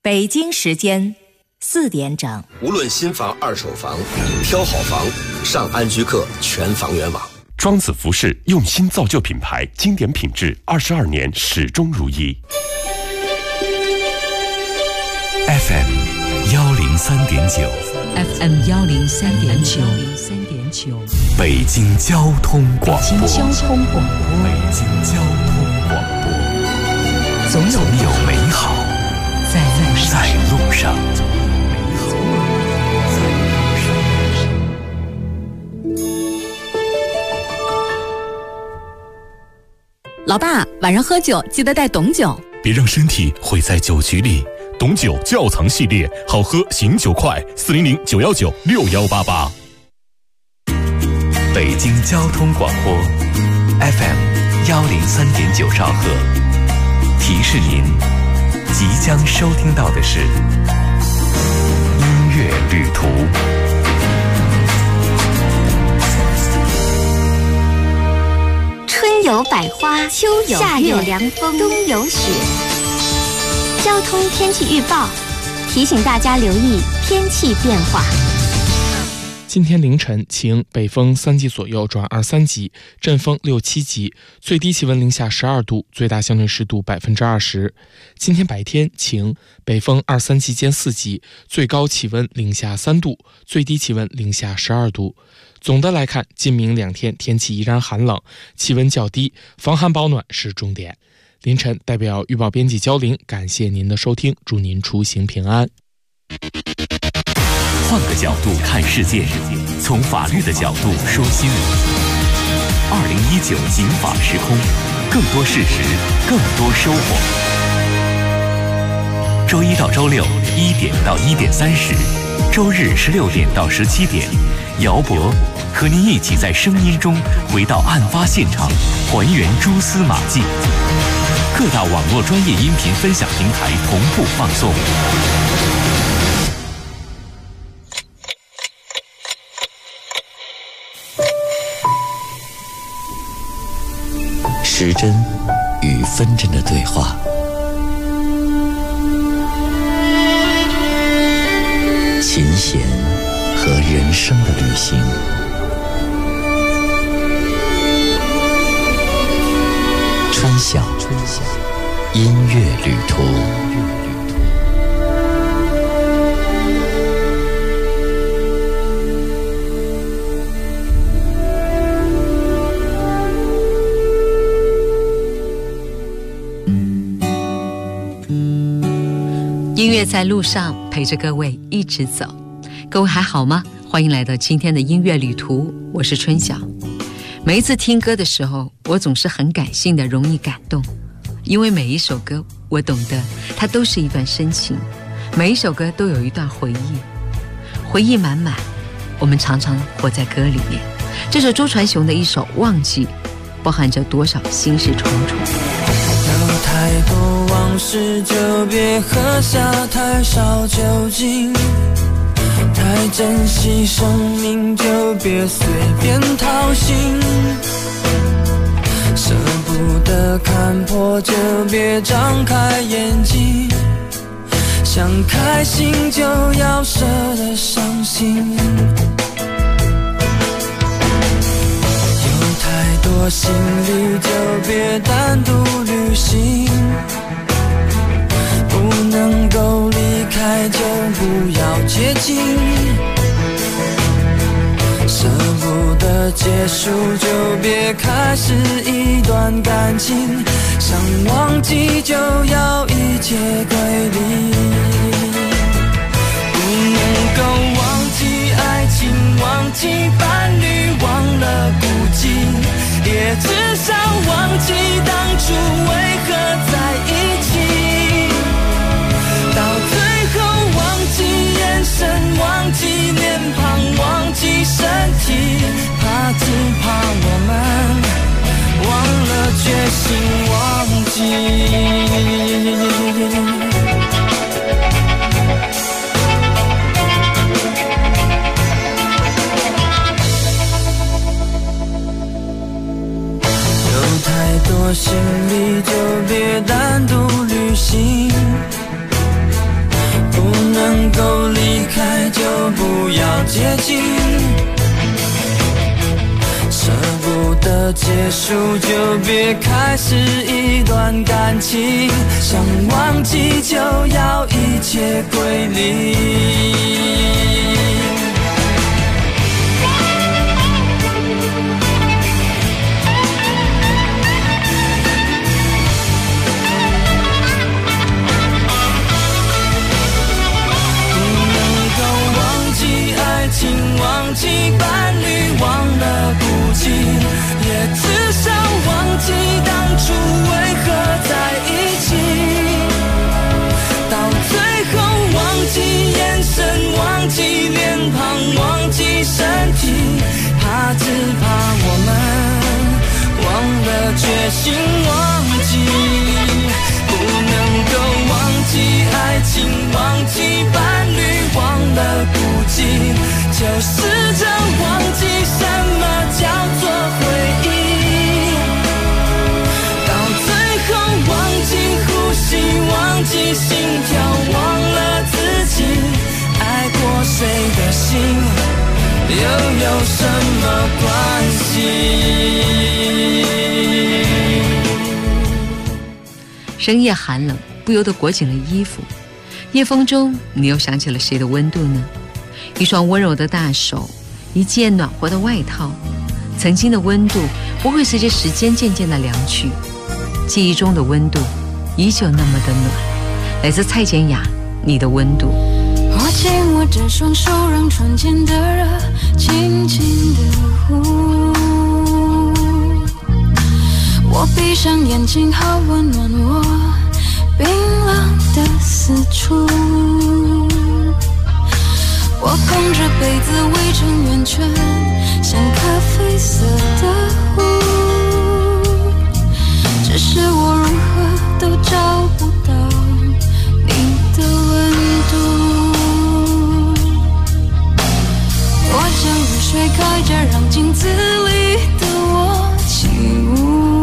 北京时间4点整。 无论新房、二手房，挑好房，上安居客全房源网。 庄子服饰用心造就品牌，经典品质，22年始终如一。 FM 103.9 FM 103.9 北京交通广播。 北京交通广播。 北京交通广播。总有美好在路上。 老爸，晚上喝酒记得带董酒， 别让身体毁在酒局里。董酒窖藏系列，好喝醒酒快，400-919-6188。北京交通广播 FM 103.9兆赫，提示您即将收听到的是音乐旅途。 春有百花，秋有月，夏有凉风，冬有雪。交通天气预报提醒大家留意天气变化。 今天凌晨晴，北风3级左右转2、3级，阵风6、7级，最低气温零下12度，最大相对湿度20%。今天白天晴，北风2、3级间4级，最高气温零下3度，最低气温零下12度。总的来看，今明2天天气依然寒冷，气温较低，防寒保暖是重点。凌晨代表预报编辑焦玲，感谢您的收听，祝您出行平安。 换个角度看世界，从法律的角度说新闻。2019警法时空，更多事实，更多收获。周一到周六1点到1点30，周日16点到17点，姚博和您一起在声音中回到案发现场，还原蛛丝马迹。各大网络专业音频分享平台同步放送。时针与分针的对话，琴弦和人生的旅行，春晓音乐旅途。 音乐在路上，陪着各位一直走。各位还好吗？欢迎来到今天的音乐旅途，我是春晓。每一次听歌的时候，我总是很感性的，容易感动，因为每一首歌我懂得它都是一段深情，每一首歌都有一段回忆，回忆满满，我们常常活在歌里面。这是周传雄的一首《忘记》，包含着多少心事重重。 有太多往事就别喝下太少酒精，太珍惜生命就别随便掏心，舍不得看破就别张开眼睛，想开心就要舍得伤心。太多行李就别单独旅行，不能够离开就不要接近，舍不得结束就别开始一段感情，想忘记就要一切归零，不能够忘记爱情，忘记伴侣，忘了孤寂，也至少忘记当初为何在一起，到最后忘记眼神，忘记脸庞，忘记身体，怕只怕我们忘了决心忘记。多行李就别单独旅行， 不要接近。舍不得结束就别开始一段感情，想忘记就要一切归零。忘记伴侣，忘了孤寂，也至少忘记当初为何在一起。到最后忘记眼神，忘记脸庞，忘记身体，怕只怕我们忘了决心忘记。不能够忘记爱情，忘记伴侣，忘了孤寂，就试着忘记什么叫做回忆。到最后忘记呼吸，忘记心跳，忘了自己，爱过谁的心又有什么关系？ 深夜寒冷，不由得裹紧了衣服。夜风中，你又想起了谁的温度呢？一双温柔的大手，一件暖和的外套。曾经的温度不会随着时间渐渐的凉去，记忆中的温度依旧那么的暖。来自蔡健雅，你的温度。 我紧握着双手，让窗前的热轻轻地呼。我闭上眼睛，好温暖我冰冷的四处。我捧着杯子围成圆圈，像咖啡色的湖。只是我如何都找不到你的温度。我将热水开着，让镜子里的我起舞。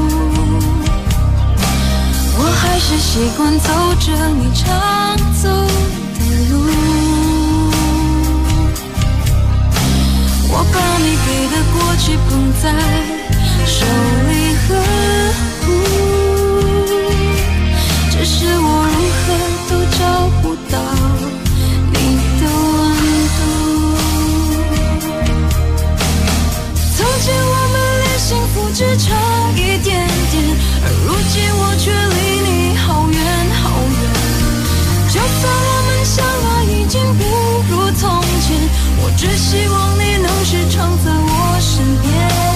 我还是习惯走着你常走的路。我把你给的过去捧在手里呵护，只是我如何都找不到你的温度。从前我们连幸福只差一点点，而如今我却离你好远好远。就算我们相爱已经不如从前，我只希望你能时常在我身边。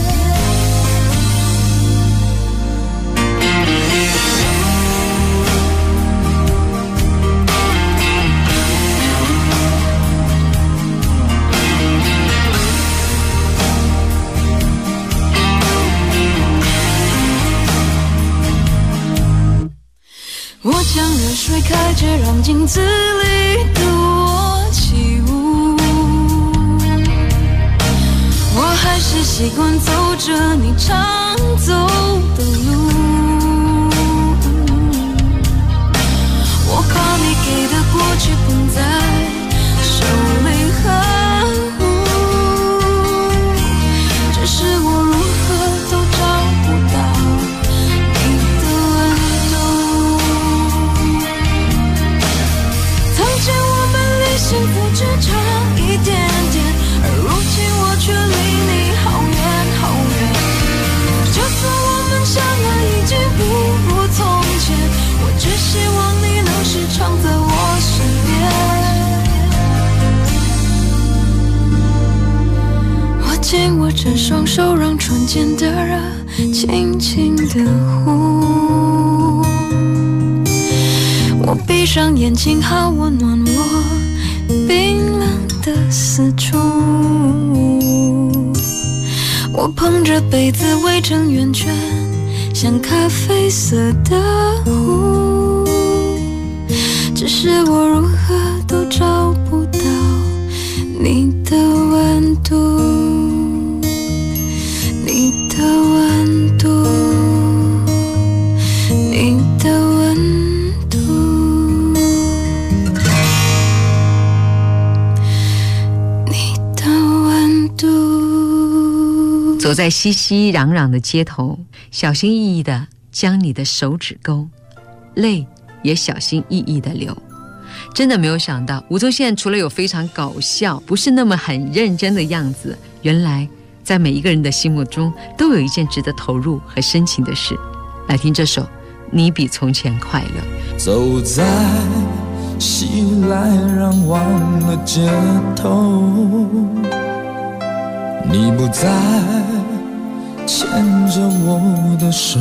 我将热水开着，让镜子里的我起舞。我还是习惯走着你常走的路。我把你给的过去捧在手里呵护，只是我如何都找不到你的温度。从前我们离幸福只差一点点，而如今我却离你好远好远。就算我们相爱已经不如从前，我只希望你能时常在我身边。我紧握着双手，让窗前的热轻轻地呼。我闭上眼睛，好温暖我冰冷的四处。我捧着杯子围成圆圈，像咖啡色的湖。只是我如何都找不到你的温度，你的温度，你的温度。 走在熙熙攘攘的街头，小心翼翼地将你的手指勾，泪也小心翼翼地流。真的没有想到，吴宗宪除了有非常搞笑，不是那么很认真的样子，原来在每一个人的心目中都有一件值得投入和深情的事。来听这首《你比从前快乐》。 走在熙来攘往的街头，你不再牵着我的手，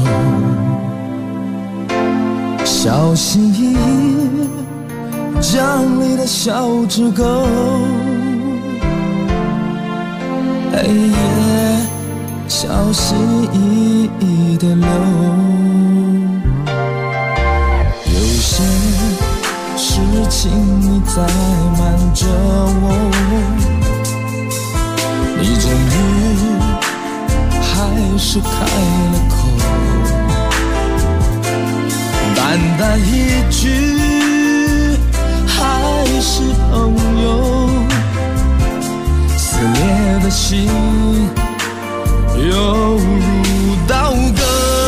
小心翼翼将你的小指勾，也小心翼翼地流。有些事情你在瞒着我，你终于还是开了口，淡淡一句还是朋友，撕裂的心犹如刀割。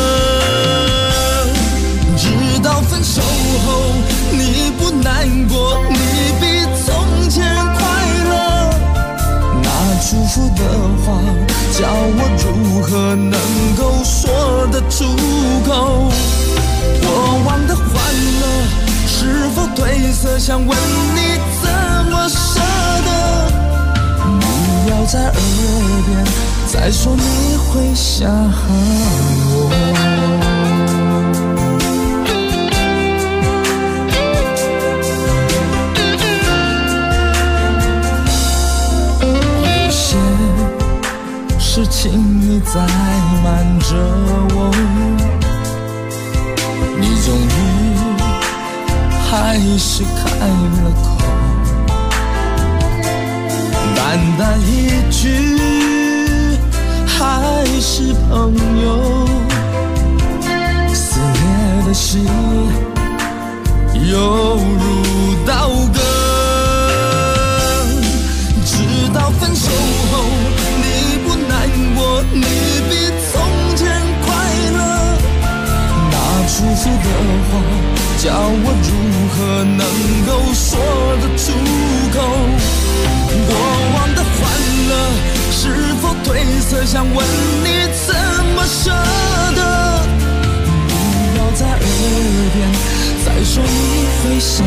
直到分手后你不难过，你比从前快乐，那祝福的话叫我如何能够说得出口？过往的欢乐是否褪色？想问你怎么舍得？不要在耳边再说你会想我。有些事情你在瞒着我，你终于还是开了口，淡淡一句还是朋友，撕裂的心犹如刀割。直到分手后你不难过，你比从前快乐，那祝福的话叫我如何能够说得出口？过往的欢乐是否褪色？想问你怎么舍得？不要在耳边再说你会想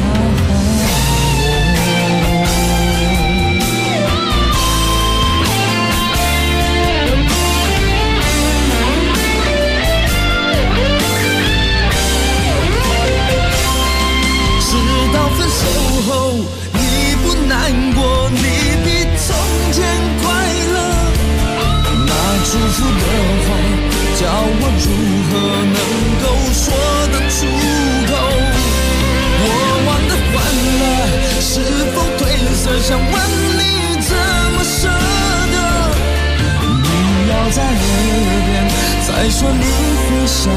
直到分手后你不难过，你比从前快乐，那祝福的话叫我如何能够说得出口？过往的欢乐是否褪色？想问你怎么舍得？不要在耳边再说你会想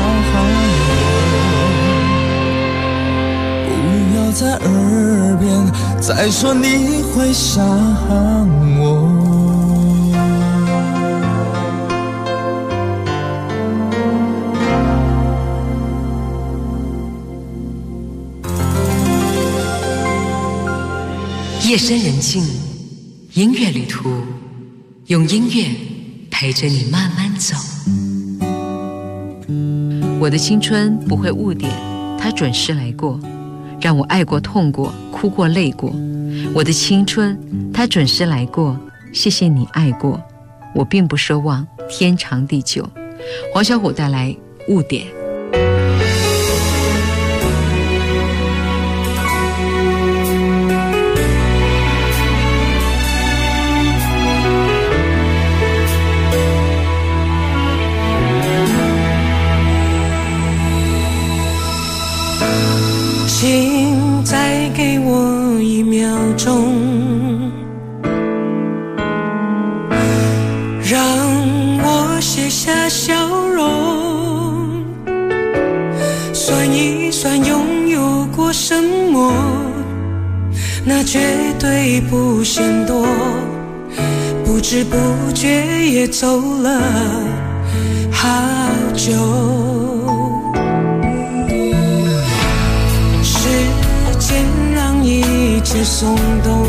我，不要在耳边再说你会想我。 夜深人静，音乐旅途，用音乐陪着你慢慢走。我的青春不会误点，它准时来过，让我爱过、痛过、哭过、累过。我的青春，它准时来过，谢谢你爱过，我并不奢望天长地久。黄小琥带来误点。 请再给我1秒钟，让我写下笑容，算一算拥有过什么，那绝对不嫌多，不不知不觉也走了好久。时间让一切松动，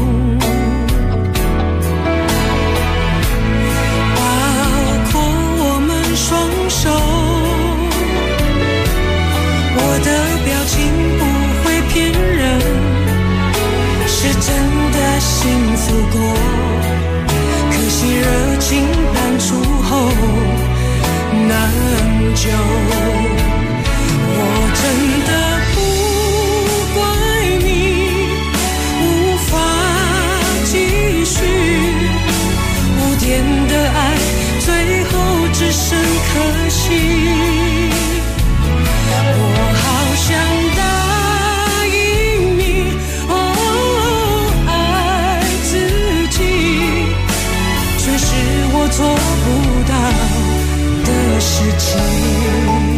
包括我们双手。我的表情不会骗人，是真的幸福过。可惜热情淡出后难救。我真的不怪你无法继续，无点的爱最后只剩可惜。我好想答应你，爱自己，却是我做不到的事情。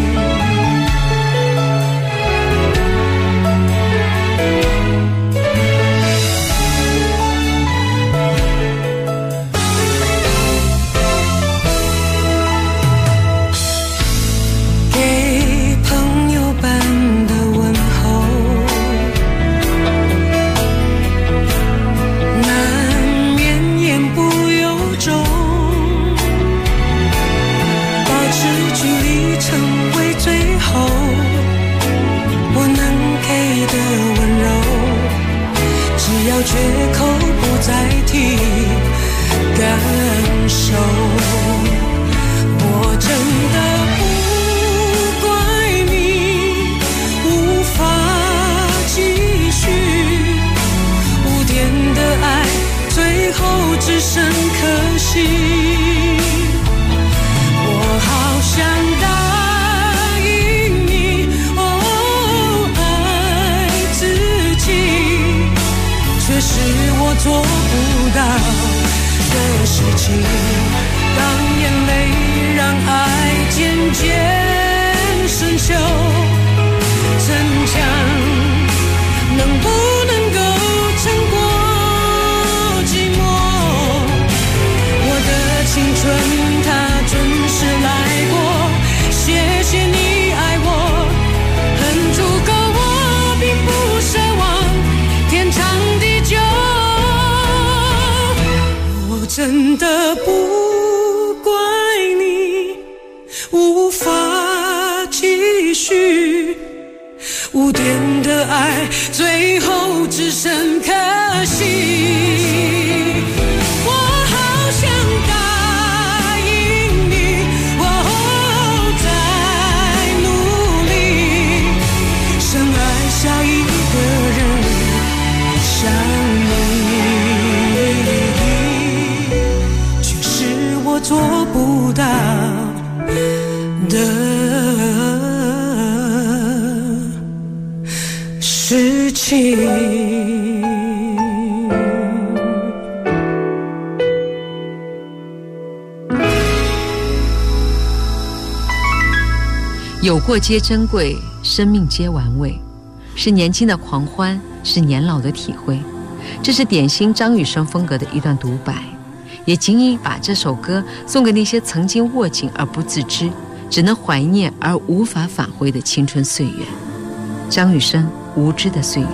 缺口不再提感受，我真的不怪你无法继续，无点的爱最后只剩可惜。我好想答应你，爱自己，却是我做不到的事情。当眼泪让爱渐渐生锈，逞强能不能够撑过寂寞？我的青春它准时来过，谢谢你爱我，很足够，我并不奢望天长地久。我真的不怪你无法继续，无点的爱最后只剩可惜。我好想答应你，再努力深爱下一个人，想你，却是我做不到的事情。 有过皆珍贵，生命皆玩味，是年轻的狂欢，是年老的体会。这是典型张雨生风格的一段独白，也仅以把这首歌送给那些曾经握紧而不自知，只能怀念而无法返回的青春岁月。张雨生无知的岁月。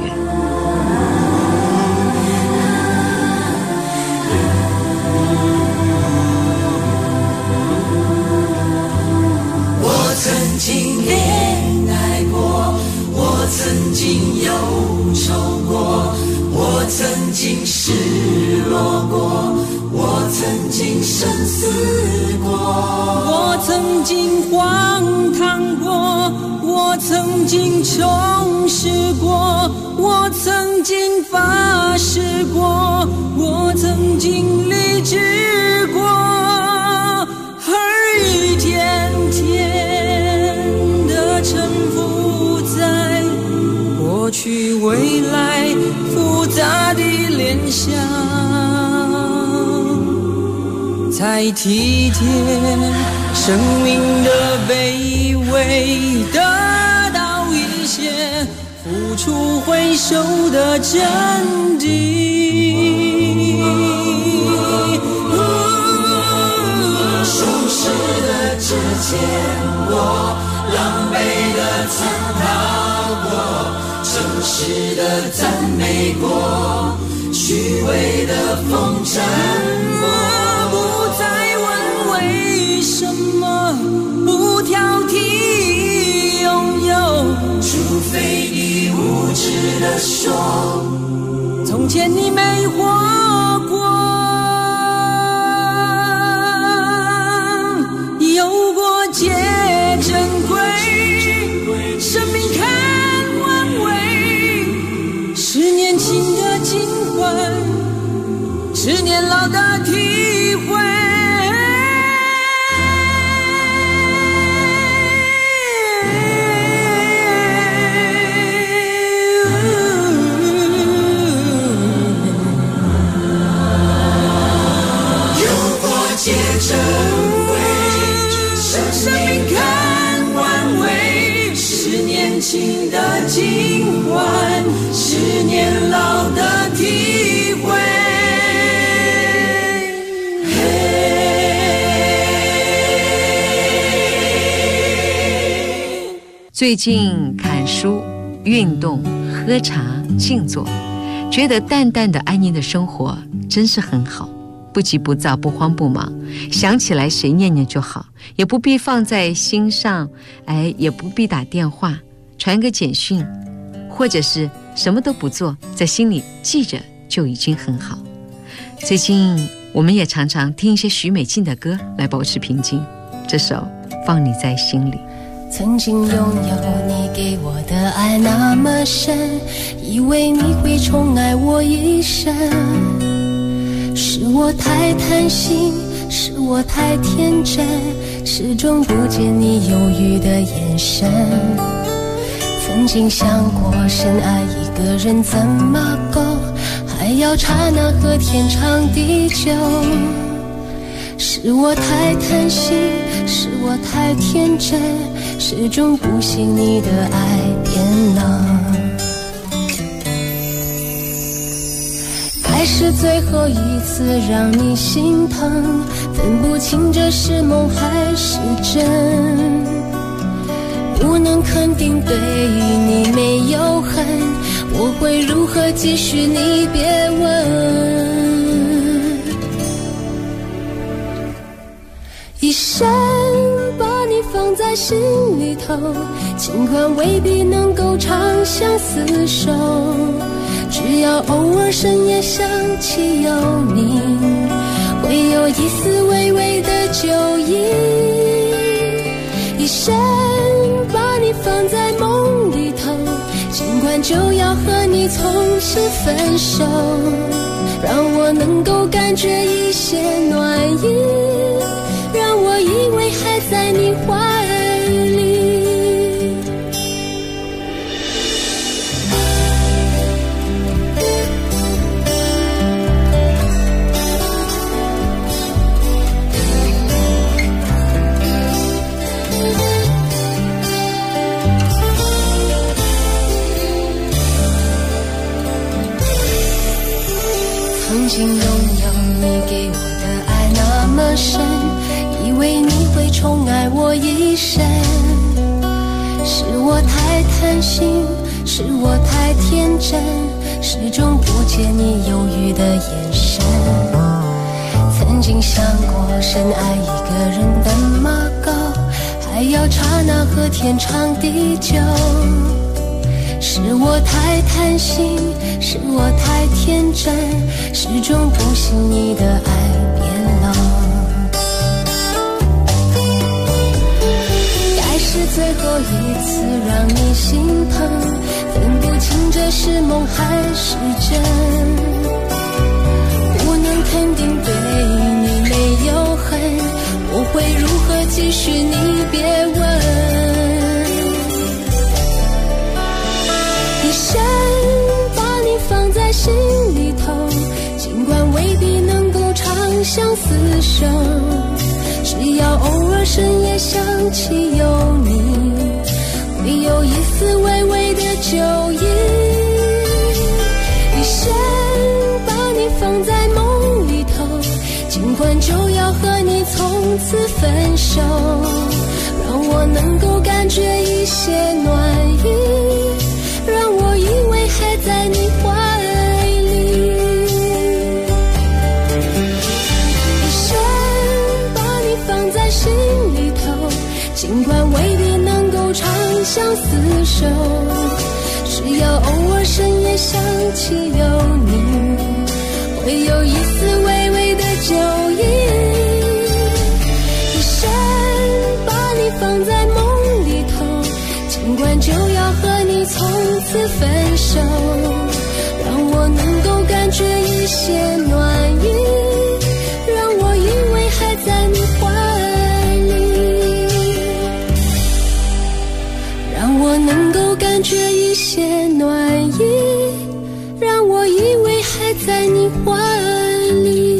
我曾经恋爱过，我曾经忧愁过，我曾经失落过，我曾经深思过， 我曾经荒唐过，我曾经重视过，我曾经发誓过，我曾经理智过，而一天天的沉浮在过去未来复杂的联想，才体贴生命的卑微，得到一些付出回收的真谛。 现我，狼狈的曾逃过，诚实的赞美过，虚伪的风尘我不再问为什么，不挑剔拥有，除非你无知的说，从前你没活过，有过皆珍贵，生命看完味，是年轻的尽欢，是年老的体会。皆珍贵，生命看完味，是年轻的尽欢，是年老的体会。 最近看书、运动、喝茶、静坐，觉得淡淡的安宁的生活真是很好。不急不躁，不慌不忙，想起来谁念念就好，也不必放在心上，也不必打电话，传个简讯，或者是什么都不做，在心里记着就已经很好。最近我们也常常听一些许美静的歌来保持平静，这首《放你在心里》。 曾经拥有你给我的爱那么深，以为你会宠爱我一生，是我太贪心，是我太天真，始终不见你犹豫的眼神。曾经想过深爱一个人怎么够，还要刹那和天长地久，是我太贪心，是我太天真，始终不信你的爱变冷。爱是最后一次让你心疼，分不清这是梦还是真，不能肯定对你没有恨，我会如何继续你别问。一生把你放在心里头，尽管未必能够长相厮守，只要偶尔深夜想起有你，会有一丝微微的酒意。一生把你放在梦里头，尽管就要和你从此分手，让我能够感觉一些暖意，让我以为还在你怀里。曾经拥有你给我的爱那么深，以为你会宠爱我一生，是我太贪心，是我太天真，始终不见你犹豫的眼神。曾经想过深爱一个人怎么够，还要刹那和天长地久，是我太贪心，是我太天真，始终不信你的爱变冷。该是最后一次让你心疼，分不清这是梦还是真，不能肯定对你没有恨，我会如何继续你别问。一生把你放在心里头，尽管未必能够长相厮守，只要偶尔深夜想起有你，会有一丝微微的酒意。一生把你放在梦里头，尽管就要和你从此分手， 让我能够感觉一些暖意，让我以为还在你怀里。一生把你放在心里头，尽管未必能够长相厮守，只要偶尔深夜想起有你，会有一丝微微的酒意。一生把你放在梦里头，尽管就要和你从此分手，让我能够感觉一些暖意，让我以为还在你怀里，让我能够感觉一些暖意，让我以为还在你怀里。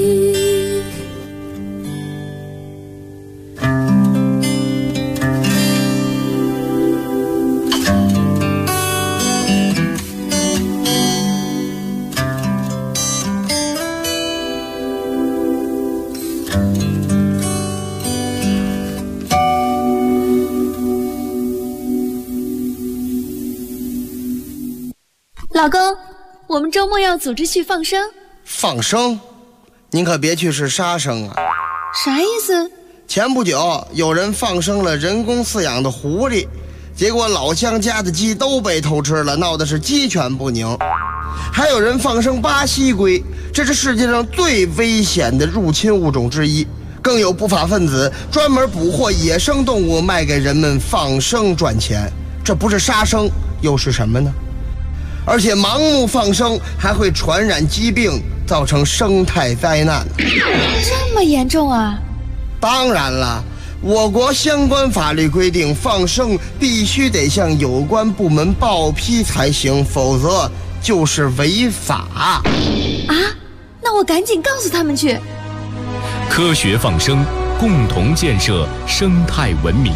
老公，我们周末要组织去放生。 放生？您可别去是杀生啊！ 啥意思？ 前不久有人放生了人工饲养的狐狸，结果老乡家的鸡都被偷吃了，闹得是鸡犬不宁。还有人放生巴西龟，这是世界上最危险的入侵物种之一。更有不法分子专门捕获野生动物卖给人们放生赚钱，这不是杀生又是什么呢？而且盲目放生还会传染疾病，造成生态灾难。 这么严重啊？ 当然了，我国相关法律规定，放生必须得向有关部门报批才行，否则就是违法。 啊？那我赶紧告诉他们去。 科学放生，共同建设生态文明。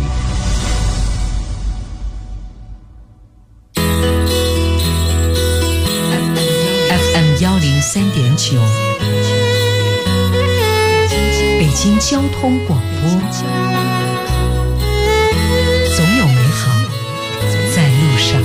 103.9，北京交通广播，总有美好在路上。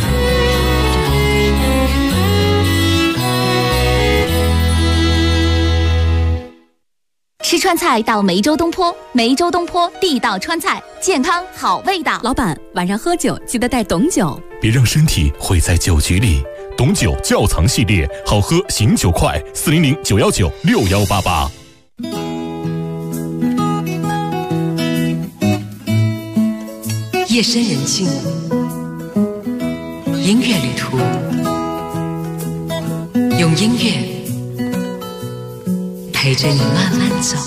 吃川菜到梅州东坡，梅州东坡地道川菜，健康好味道。 老板，晚上喝酒记得带董酒， 别让身体毁在酒局里。董酒窖藏系列，好喝醒酒快，400-919-6188。 夜深人静，音乐旅途，用音乐陪着你慢慢走。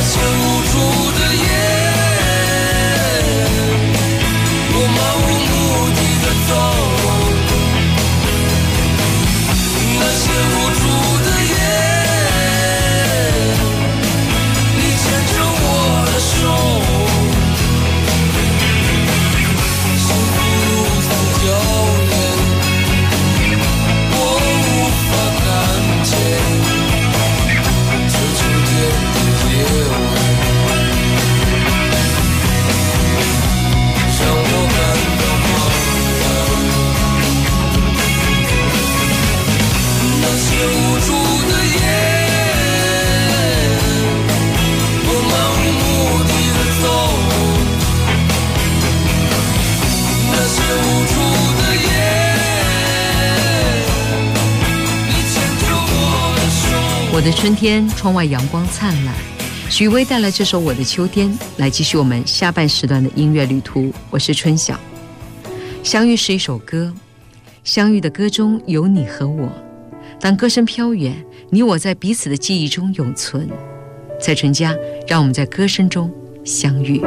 我的春天，窗外阳光灿烂。许巍带来这首《我的秋天》，来继续我们下半时段的音乐旅途。我是春晓。相遇是一首歌，相遇的歌中有你和我。当歌声飘远，你我在彼此的记忆中永存。在春家，让我们在歌声中相遇。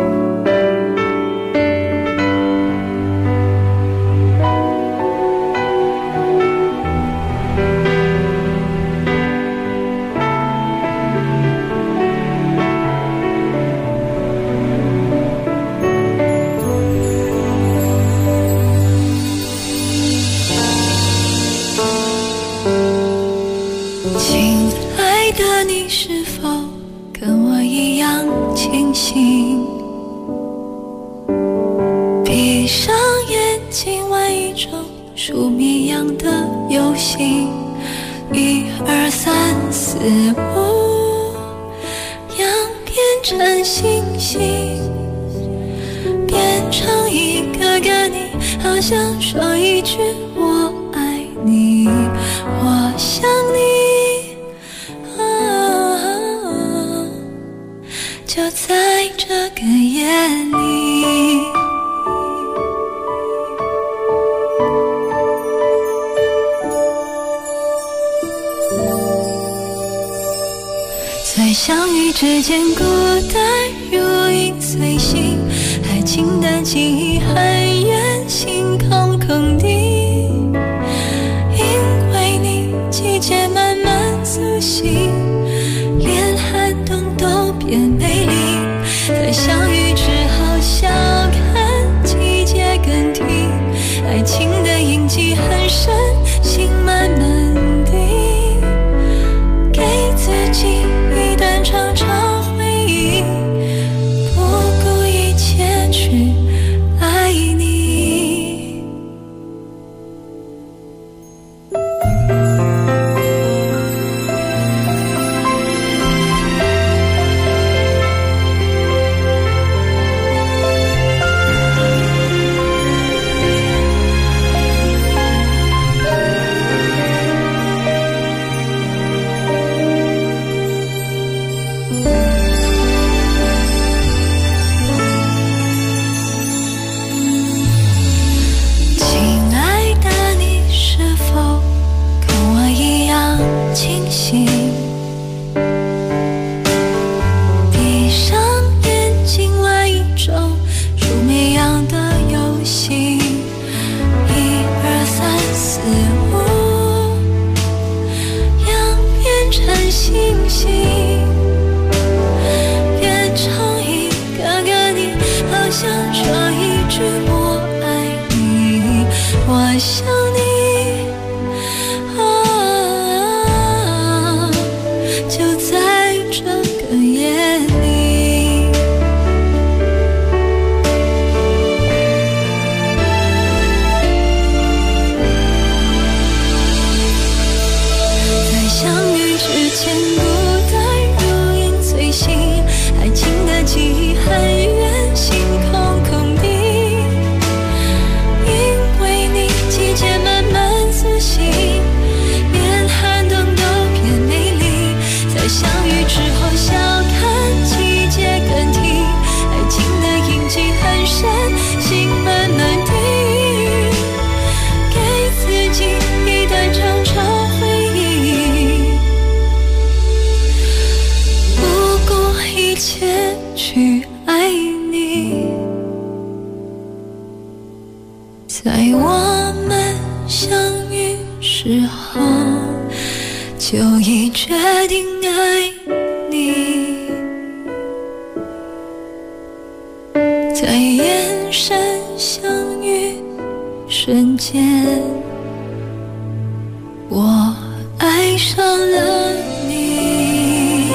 闭上眼睛玩一种数谜样的游戏，1、2、3、4、5，样变成星星，变成一个个你，好想说一句我爱你，我想你，就在这个夜里。在相遇之间，孤单如影随形，爱情的记忆很远，心空空的，因为你季节慢慢苏醒，连寒冬都变美丽。在相遇之后，笑看季节更替，爱情的印记很深，心慢慢地给自己一段长长回忆，不顾一切去爱你。 一切去爱你。在我们相遇时候，就已决定爱你。在眼神相遇瞬间，我爱上了你。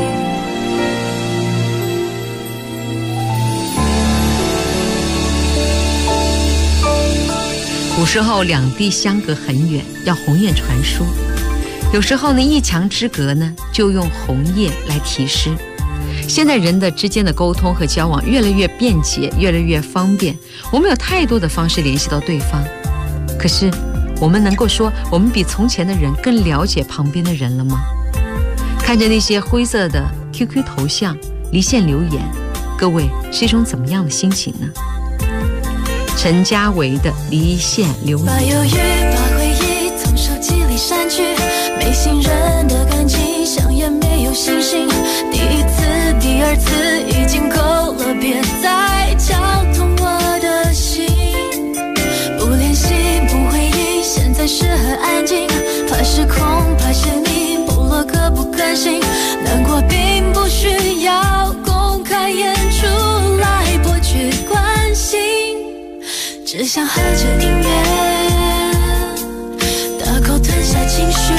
古时候两地相隔很远，要鸿雁传书，有时候呢一墙之隔呢就用鸿雁来提示。现在人的之间的沟通和交往越来越便捷，越来越方便，我们有太多的方式联系到对方。可是我们能够说我们比从前的人更了解旁边的人了吗？看着那些灰色的 QQ 头像、离线留言，各位是一种怎么样的心情呢？陈家维的离线留言。 把犹豫把回忆从手机里删去，没信任的感情像也没有星星，第一次第二次已经够了，别再敲痛我的心。不联系不回应，现在是很安静，怕是空怕是你，部落格不更新，难过并不需要公开演出来博取关心，只想和着音乐大口吞下情绪，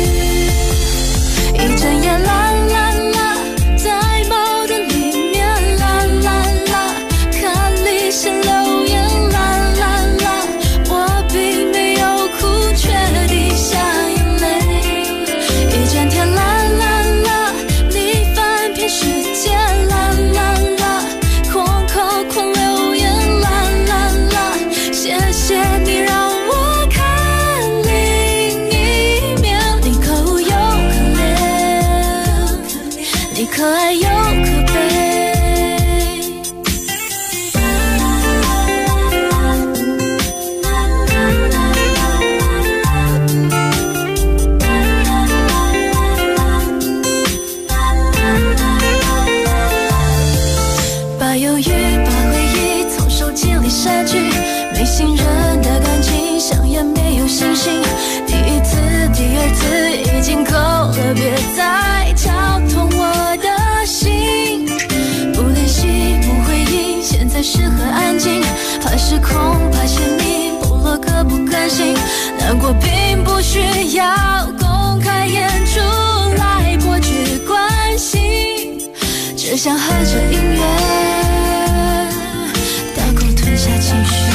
一睁眼啦啦啦，在矛盾里面啦啦啦，看离线留言啦啦啦，我并没有哭却滴下眼泪，一整天啦啦啦，你翻遍世界啦啦啦，空口空留言啦啦啦，谢谢你让我看另一面，你可恶又可怜，你可爱又可悲。把犹豫把回忆从手机里删去，没信任的感情像也没有星星，第一次第二次已经够了，别再敲痛我的心。不联系不回应，现在是很安静，怕是空怕是你，部落格不更新，难过并不需要公开演出来博取关心，只想和着音乐大口吞下情绪，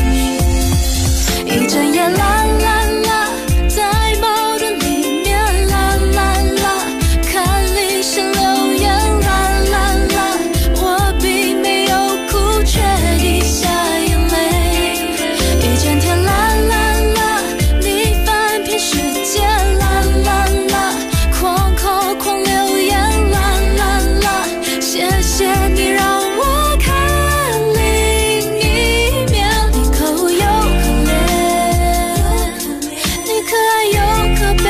一睁眼啦啦啦，在矛盾里面啦啦啦，看离线留言啦啦啦，我并没有哭却滴下眼泪，一整天啦啦啦，你翻遍世界啦啦啦，空口空留言啦啦啦，谢谢你让我看另一面，你可恶又可怜，你可爱又可悲。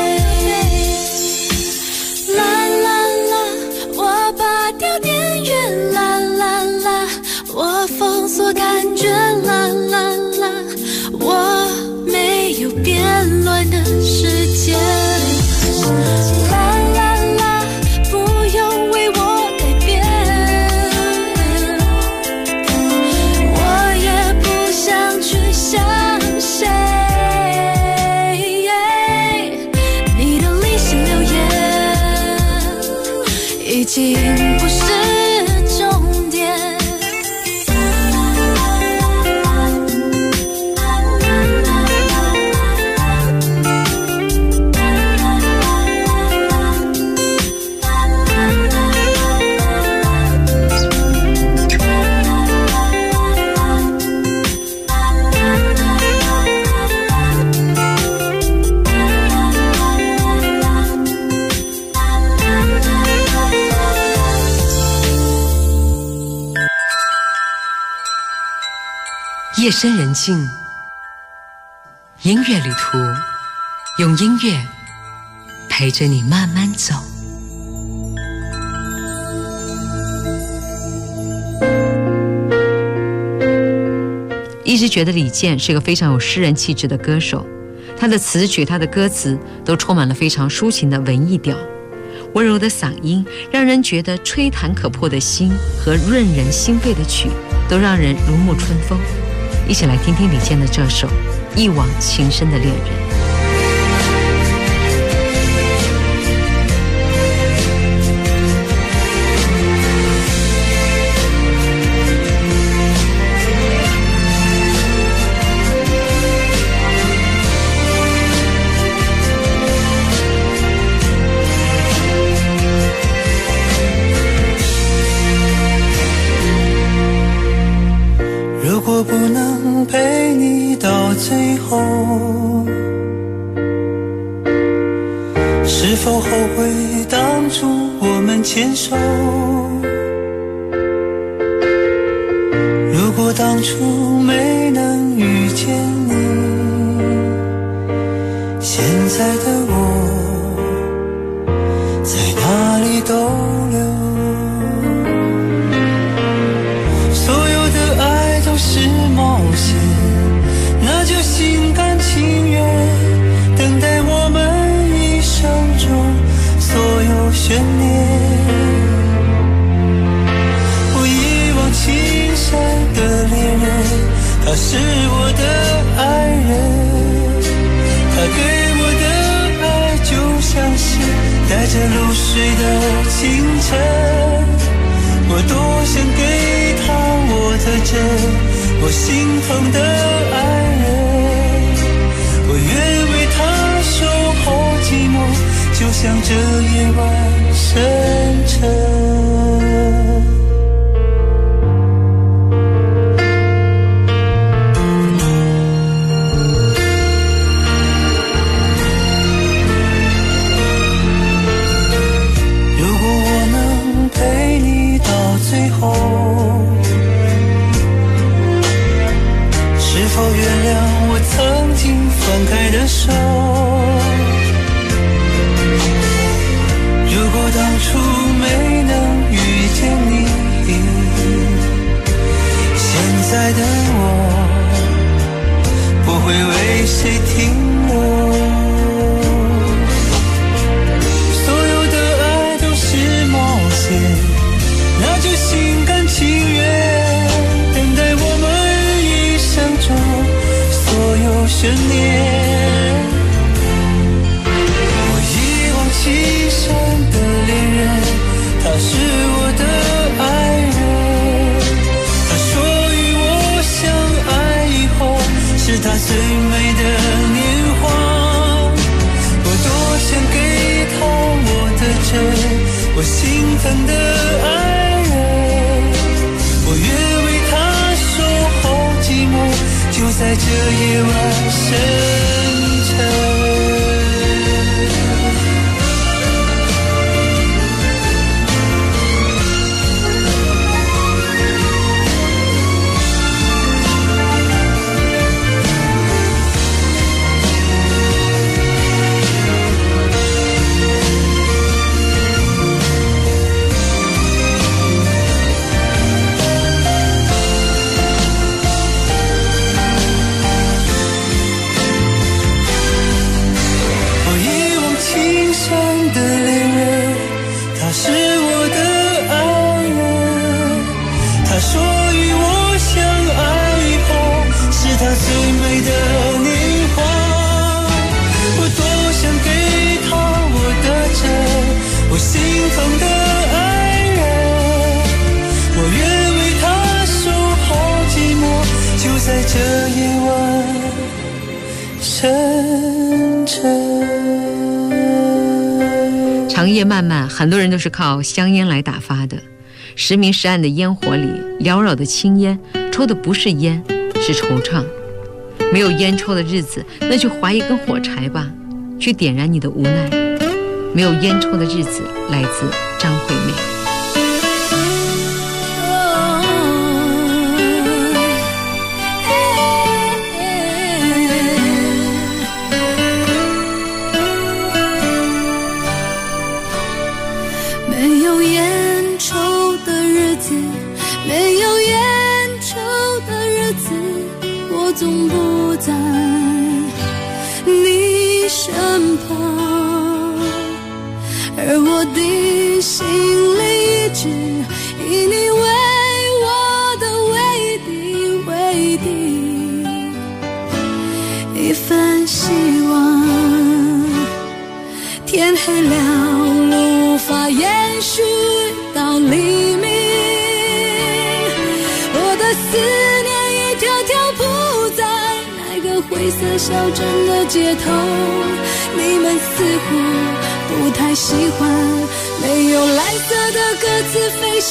啦啦啦，我拔掉电源啦啦啦，我封锁感觉啦啦啦，我没有辩论的时间。啦啦啦，不用为我改变，我也不想去想谁，你的离线留言已经不是重点。 夜深人静，音乐旅途，用音乐陪着你慢慢走。 一直觉得李健是个非常有诗人气质的歌手，他的词曲、他的歌词都充满了非常抒情的文艺调，温柔的嗓音让人觉得吹弹可破的心和润人心肺的曲都让人如沐春风。一起来听听李健的这首《一往情深的恋人》。 如果不能陪你到最后，是否后悔当初我们牵手？如果当初没能遇见你，现在的我在哪里逗留？是冒险，那就心甘情愿等待我们一生中所有悬念。我一往情深的恋人，他是我的爱人，他给我的爱就像是带着露水的清晨，我多想给他我的真，我心疼的爱人，我愿为他守候寂寞，就像这夜晚深沉。如果我能陪你到最后，是否原谅我曾经放开的手？如果当初没能遇见你，现在的我不会为谁停留。所有的爱都是冒险，那就心甘情愿等待我们中所有悬念。我一往情深的恋人，他是我的爱人，他说与我相爱以后是他最美的年华。我多想给他我的真，我心疼的爱人，我愿为他守候寂寞，就在这夜晚深沉。 长夜漫漫，很多人都是靠香烟来打发的。时明时暗的烟火里，缭绕的青烟，抽的不是烟，是惆怅。没有烟抽的日子，那就划一根火柴吧，去点燃你的无奈。没有烟抽的日子，来自张惠妹。 总不在你身旁，而我的心里一直以你为我的唯一，一份希望。天黑了，无法延续到黎明，我的思念一条条铺在那个灰色小镇的街头，你们似乎不太喜欢没有蓝色的鸽子飞翔，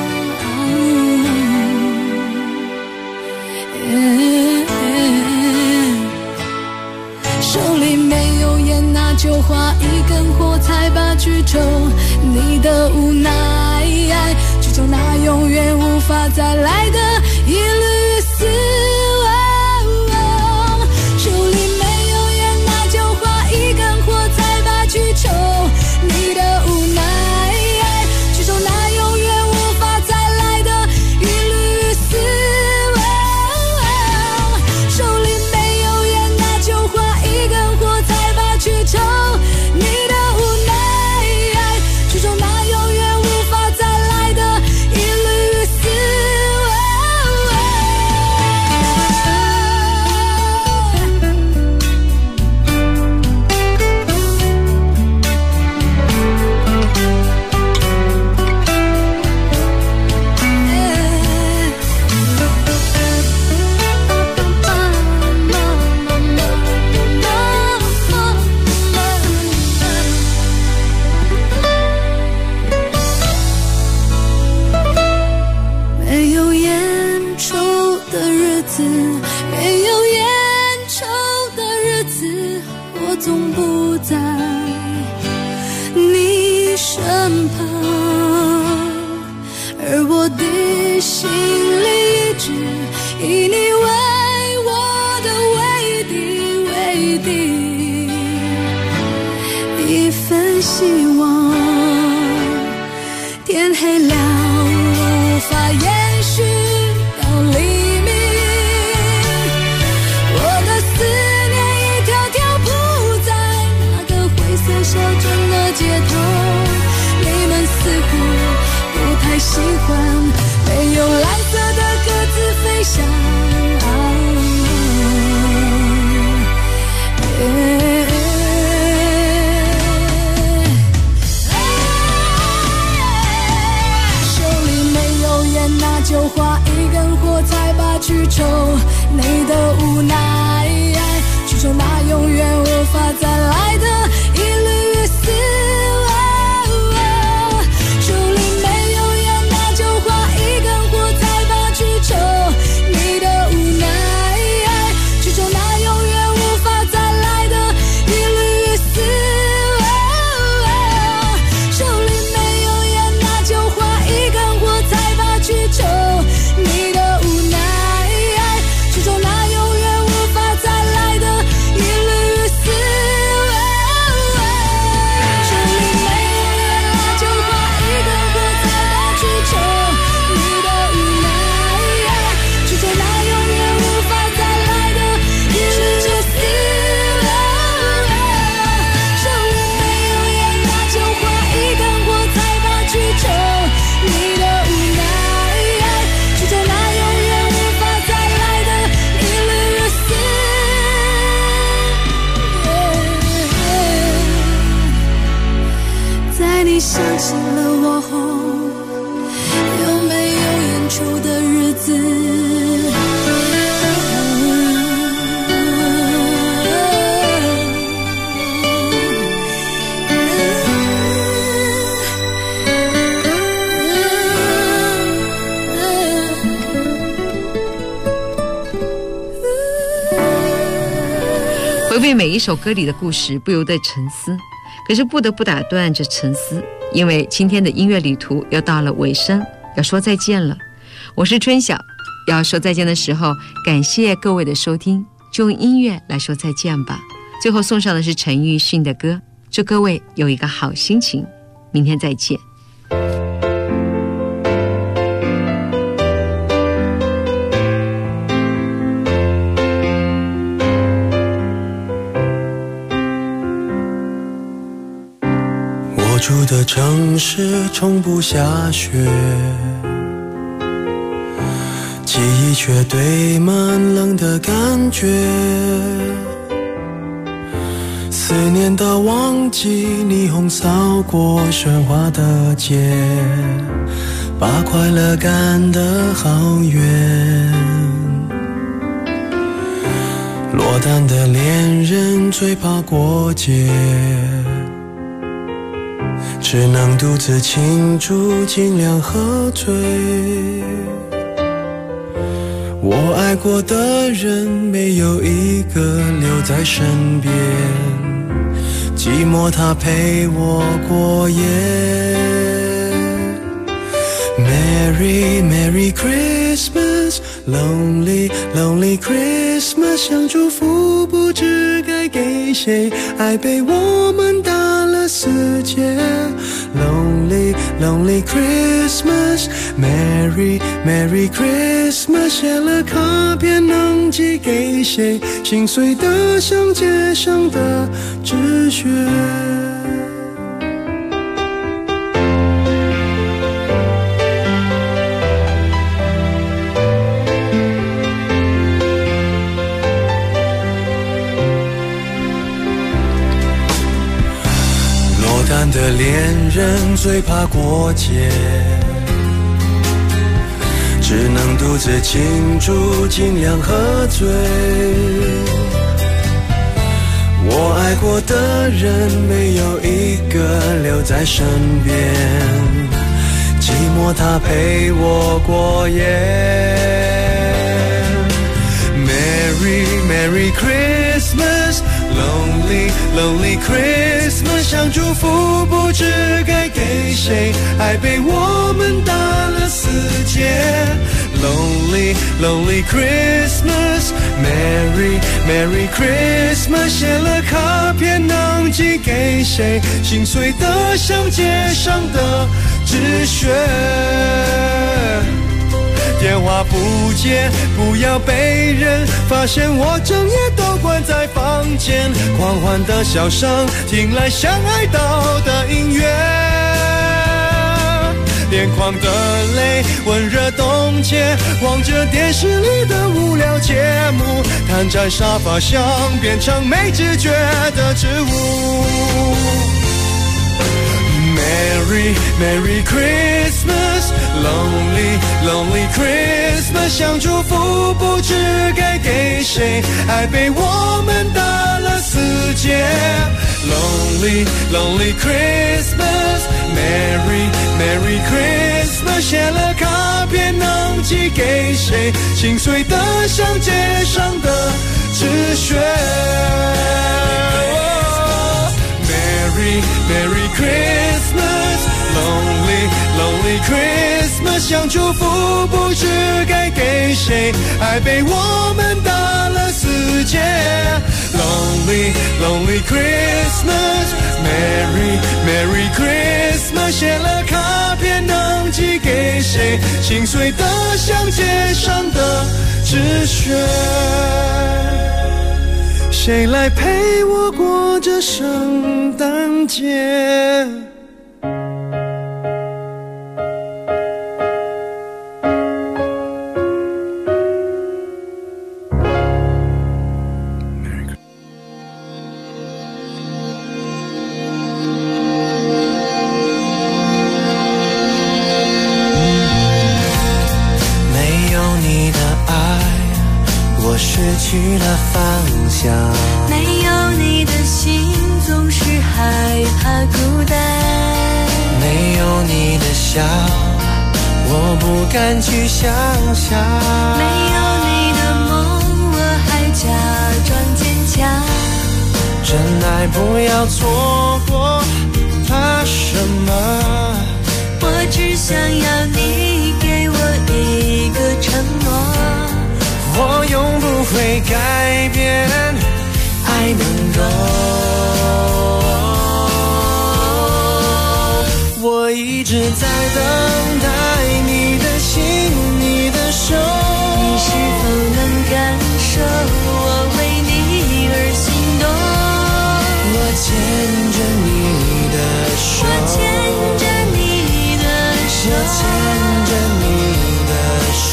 手里没有烟，那就划一根火柴吧去抽，你的无奈去抽那永远无法再来的一缕死亡，手里没有烟，那就划一根火柴吧去抽，你的无奈去抽那永远无法再来的一缕死亡，手里没有烟，那就划一根火柴吧去抽，你的无奈去抽那永远无法再来的一缕死亡。没有烟抽的日子，没有烟抽的日子，我总不在你身旁，而我的心里一直以你为我的唯一，一份希望。天黑了，无法延续到黎明，我的思念一条条铺在那个灰色小镇的街头，你们似乎不太喜欢没有蓝色的鸽子飞翔，那就划一根火柴吧去抽，你的无奈去抽那永远无法再来的一缕死亡，手里没有烟，那就划一根火柴吧去抽，你的无奈去抽那永远无法再来的一缕死亡，手里没有烟，那就划一根火柴吧去抽，你的无奈去抽那永远无法再来的一缕死亡，手里没有烟，那就划一根火柴吧去抽，你的无奈去抽那永远无法再来的一缕死亡，手里没有烟，那就划一根火柴吧去抽，你的无奈去抽那永远无法再来的一缕死亡，在你想起了我后，有没有烟抽的日子？ 回味每一首歌里的故事，不由得沉思。可是不得不打断这沉思，因为今天的音乐旅途要到了尾声，要说再见了。我是春晓，要说再见的时候，感谢各位的收听，就用音乐来说再见吧。最后送上的是陈奕迅的歌，祝各位有一个好心情，明天再见。 的城市从不下雪，记忆却堆满冷的感觉。思念到忘记霓虹扫过喧哗的街，把快乐赶得好远。落单的恋人最怕过节，只能独自庆祝，尽量喝醉。我爱过的人没有一个留在身边，寂寞他陪我过夜。Merry Merry Christmas Lonely Lonely Christmas 想祝福不知该给谁，爱被我们打了死结。Lonely Lonely Christmas Merry Merry Christmas 写了卡片能寄给谁，心碎得像街上的纸屑。的恋人最怕过节，只能独自庆祝，尽量喝醉。我爱过的人没有一个留在身边，寂寞他陪我过夜。Merry Merry Christmas Lonely Lonely Christmas 想祝福不知该给谁，爱被我们打了死结。Lonely Lonely Christmas Merry Merry Christmas 写了卡片能寄给谁，心碎得像街上的纸屑。电话不接，不要被人发现我整夜都关在房间，狂欢的笑声听来像哀悼的音乐，眼眶的泪温热冻结，望着电视里的无聊节目，瘫在沙发上变成没知觉的植物。Merry Merry Christmas Lonely Lonely Christmas 想祝福不知该给谁，爱被我们打了死结。Lonely Lonely Christmas Merry Merry Christmas 写了卡片能寄给谁，心碎得像街上的纸屑。Merry Merry Christmas Lonely Lonely Christmas 想祝福不知该给谁，爱被我们打了死结。Lonely Lonely Christmas Merry Merry Christmas 写了卡片能寄给谁，心碎得像街上的纸屑。谁来陪我过这圣诞节？没有你的爱，我失去了方向， 没有你的心总是害怕孤单， 没有你的笑我不敢去想象， 没有你的梦我还假装坚强， 真爱不要错过，怕什么？ 我只想要你给我一个承诺， 我永不会改变，爱能够，我一直在等待你的心，你的手， 你是否能感受我为你而心动？ 我牵着你的手，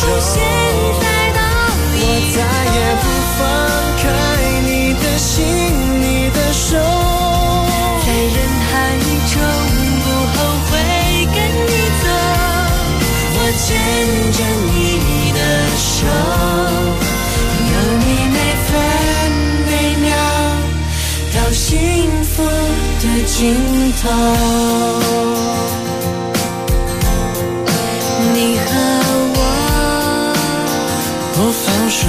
现在到我再也不放开你的心，你的手， 在人海中不后悔跟你走， 我牵着你的手，有你每分每秒到幸福的尽头。 你和我不放手，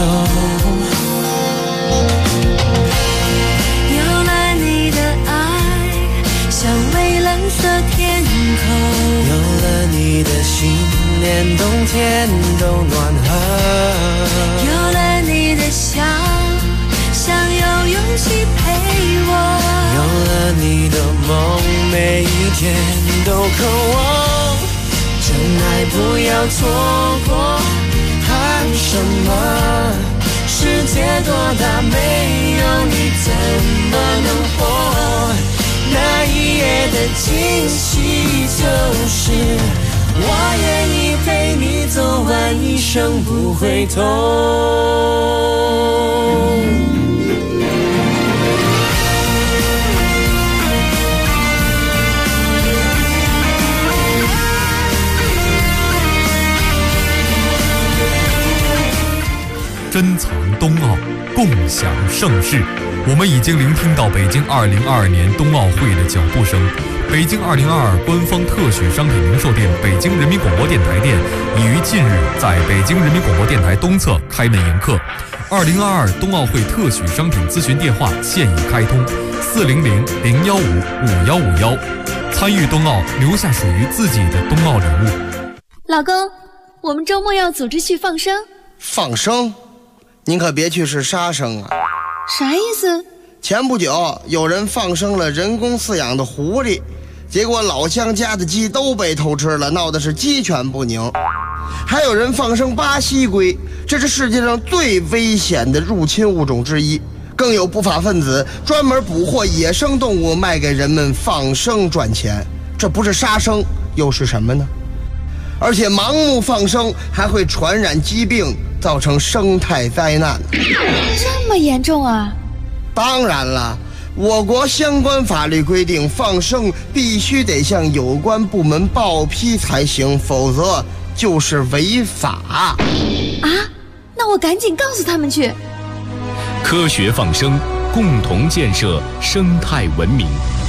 有了你的爱，像蔚蓝色天空， 有了你的心，连冬天都暖和， 有了你的笑，想有勇气陪我， 有了你的梦，每一天都渴望，真爱不要错过，谈什么？世界多大，没有你怎么能活？那一夜的惊喜，就是我愿意陪你走完一生不回头。 珍藏冬奥，共享盛世。我们已经聆听到北京2022年冬奥会的脚步声。北京2022官方特许商品零售店北京人民广播电台店已于近日在北京人民广播电台东侧开门迎客。2022冬奥会特许商品咨询电话现已开通，400-015-5151。参与冬奥，留下属于自己的冬奥礼物。 老公，我们周末要组织去放生。 放生？您可别去是杀生啊！ 啥意思？ 前不久有人放生了人工饲养的狐狸，结果老乡家的鸡都被偷吃了，闹得是鸡犬不宁。还有人放生巴西龟，这是世界上最危险的入侵物种之一。更有不法分子专门捕获野生动物卖给人们放生赚钱，这不是杀生又是什么呢？而且盲目放生还会传染疾病，造成生态灾难。 这么严重啊？ 当然了，我国相关法律规定，放生必须得向有关部门报批才行，否则就是违法。 啊？那我赶紧告诉他们去。 科学放生，共同建设生态文明。